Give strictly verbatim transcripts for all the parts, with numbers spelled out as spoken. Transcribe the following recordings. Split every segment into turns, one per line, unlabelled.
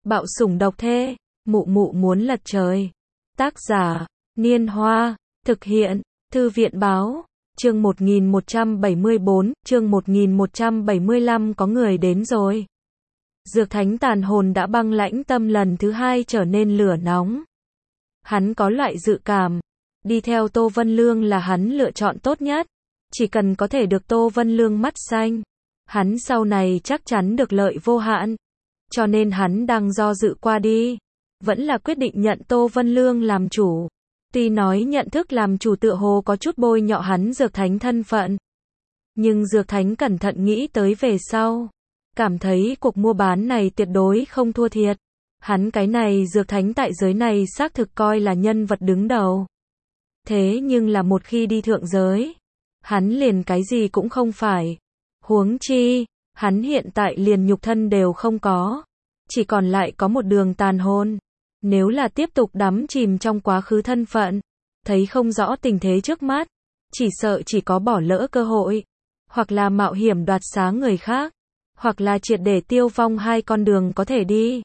Bạo sủng độc thê, mụ mụ muốn lật trời. Tác giả, Niên Hoa, thực hiện, Thư viện báo, chương một nghìn một trăm bảy mươi bốn, chương một nghìn một trăm bảy mươi lăm có người đến rồi. Dược thánh tàn hồn đã băng lãnh tâm lần thứ hai trở nên lửa nóng. Hắn có loại dự cảm, đi theo Tô Vân Lương là hắn lựa chọn tốt nhất. Chỉ cần có thể được Tô Vân Lương mắt xanh, hắn sau này chắc chắn được lợi vô hạn. Cho nên hắn đang do dự qua đi, vẫn là quyết định nhận Tô Vân Lương làm chủ. Tuy nói nhận thức làm chủ tựa hồ có chút bôi nhọ hắn dược thánh thân phận. Nhưng dược thánh cẩn thận nghĩ tới về sau, cảm thấy cuộc mua bán này tuyệt đối không thua thiệt. Hắn cái này dược thánh tại giới này xác thực coi là nhân vật đứng đầu. Thế nhưng là một khi đi thượng giới, hắn liền cái gì cũng không phải. Huống chi, hắn hiện tại liền nhục thân đều không có, chỉ còn lại có một đường tàn hồn. Nếu là tiếp tục đắm chìm trong quá khứ thân phận, thấy không rõ tình thế trước mắt, chỉ sợ chỉ có bỏ lỡ cơ hội, hoặc là mạo hiểm đoạt xá người khác, hoặc là triệt để tiêu vong hai con đường có thể đi.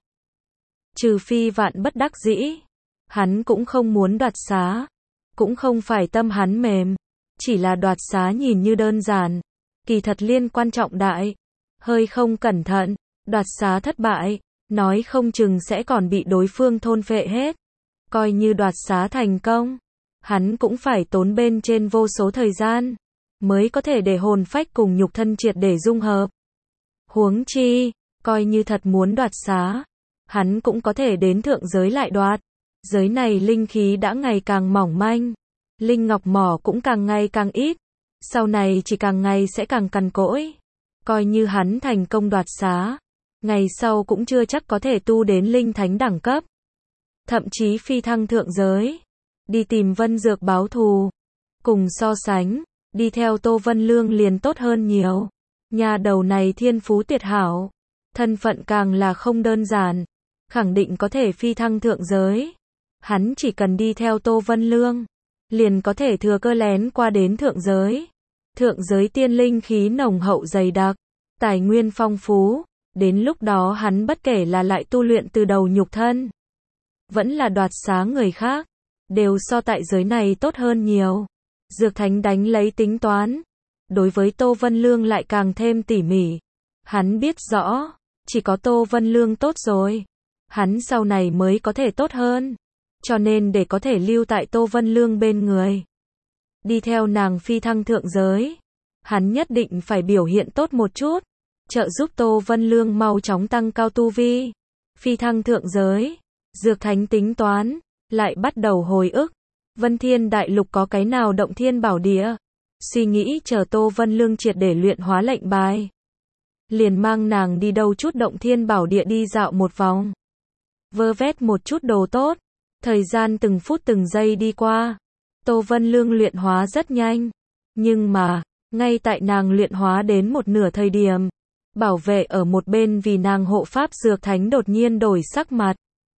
Trừ phi vạn bất đắc dĩ, hắn cũng không muốn đoạt xá, cũng không phải tâm hắn mềm, chỉ là đoạt xá nhìn như đơn giản, kỳ thật liên quan trọng đại. Hơi không cẩn thận, đoạt xá thất bại, nói không chừng sẽ còn bị đối phương thôn phệ hết. Coi như đoạt xá thành công, hắn cũng phải tốn bên trên vô số thời gian, mới có thể để hồn phách cùng nhục thân triệt để dung hợp. Huống chi, coi như thật muốn đoạt xá, hắn cũng có thể đến thượng giới lại đoạt. Giới này linh khí đã ngày càng mỏng manh, linh ngọc mỏ cũng càng ngày càng ít, sau này chỉ càng ngày sẽ càng cằn cỗi. Coi như hắn thành công đoạt xá, ngày sau cũng chưa chắc có thể tu đến linh thánh đẳng cấp. Thậm chí phi thăng thượng giới, đi tìm Vân Dược báo thù. Cùng so sánh, đi theo Tô Vân Lương liền tốt hơn nhiều. Nhà đầu này thiên phú tuyệt hảo, thân phận càng là không đơn giản, khẳng định có thể phi thăng thượng giới. Hắn chỉ cần đi theo Tô Vân Lương, liền có thể thừa cơ lén qua đến thượng giới. Thượng giới tiên linh khí nồng hậu dày đặc, tài nguyên phong phú, đến lúc đó hắn bất kể là lại tu luyện từ đầu nhục thân, vẫn là đoạt xá người khác, đều so tại giới này tốt hơn nhiều. Dược thánh đánh lấy tính toán, đối với Tô Vân Lương lại càng thêm tỉ mỉ. Hắn biết rõ, chỉ có Tô Vân Lương tốt rồi, hắn sau này mới có thể tốt hơn. Cho nên để có thể lưu tại Tô Vân Lương bên người, đi theo nàng phi thăng thượng giới, hắn nhất định phải biểu hiện tốt một chút, trợ giúp Tô Vân Lương mau chóng tăng cao tu vi. Phi thăng thượng giới, dược thánh tính toán, lại bắt đầu hồi ức. Vân Thiên Đại Lục có cái nào động thiên bảo địa? Suy nghĩ chờ Tô Vân Lương triệt để luyện hóa lệnh bài, liền mang nàng đi đâu chút động thiên bảo địa đi dạo một vòng, vơ vét một chút đồ tốt. Thời gian từng phút từng giây đi qua, Tô Vân Lương luyện hóa rất nhanh, nhưng mà, ngay tại nàng luyện hóa đến một nửa thời điểm, bảo vệ ở một bên vì nàng hộ pháp dược thánh đột nhiên đổi sắc mặt.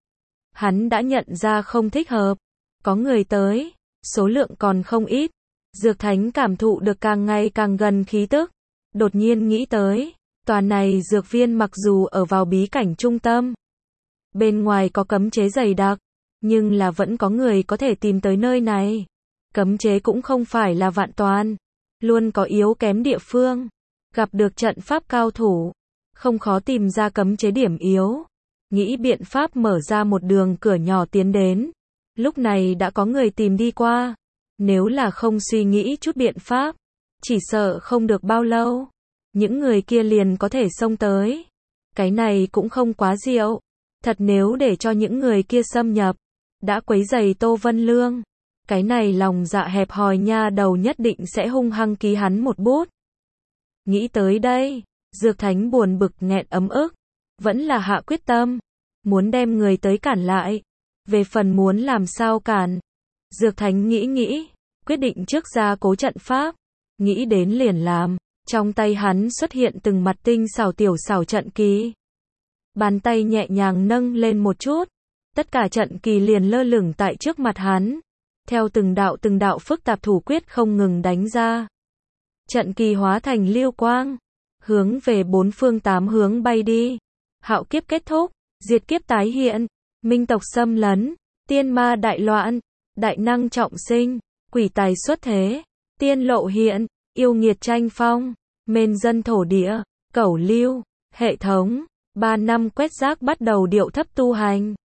Hắn đã nhận ra không thích hợp, có người tới, số lượng còn không ít. Dược thánh cảm thụ được càng ngày càng gần khí tức, đột nhiên nghĩ tới, tòa này dược viên mặc dù ở vào bí cảnh trung tâm, bên ngoài có cấm chế dày đặc, nhưng là vẫn có người có thể tìm tới nơi này. Cấm chế cũng không phải là vạn toàn, luôn có yếu kém địa phương. Gặp được trận pháp cao thủ, không khó tìm ra cấm chế điểm yếu. Nghĩ biện pháp mở ra một đường cửa nhỏ tiến đến. Lúc này đã có người tìm đi qua. Nếu là không suy nghĩ chút biện pháp, chỉ sợ không được bao lâu, những người kia liền có thể xông tới. Cái này cũng không quá diệu. Thật nếu để cho những người kia xâm nhập, đã quấy rầy Tô Vân Lương, cái này lòng dạ hẹp hòi nha đầu nhất định sẽ hung hăng ký hắn một bút. Nghĩ tới đây, dược thánh buồn bực nghẹn ấm ức, vẫn là hạ quyết tâm, muốn đem người tới cản lại. Về phần muốn làm sao cản, dược thánh nghĩ nghĩ, quyết định trước ra cố trận pháp, nghĩ đến liền làm. Trong tay hắn xuất hiện từng mặt tinh xảo tiểu xảo trận kỳ, bàn tay nhẹ nhàng nâng lên một chút, tất cả trận kỳ liền lơ lửng tại trước mặt hắn, theo từng đạo từng đạo phức tạp thủ quyết không ngừng đánh ra. Trận kỳ hóa thành lưu quang, hướng về bốn phương tám hướng bay đi. Hạo kiếp kết thúc, diệt kiếp tái hiện, minh tộc xâm lấn, tiên ma đại loạn, đại năng trọng sinh, quỷ tài xuất thế, tiên lộ hiện, yêu nghiệt tranh phong, mên dân thổ địa, cẩu lưu, hệ thống, ba năm quét rác bắt đầu điệu thấp tu hành.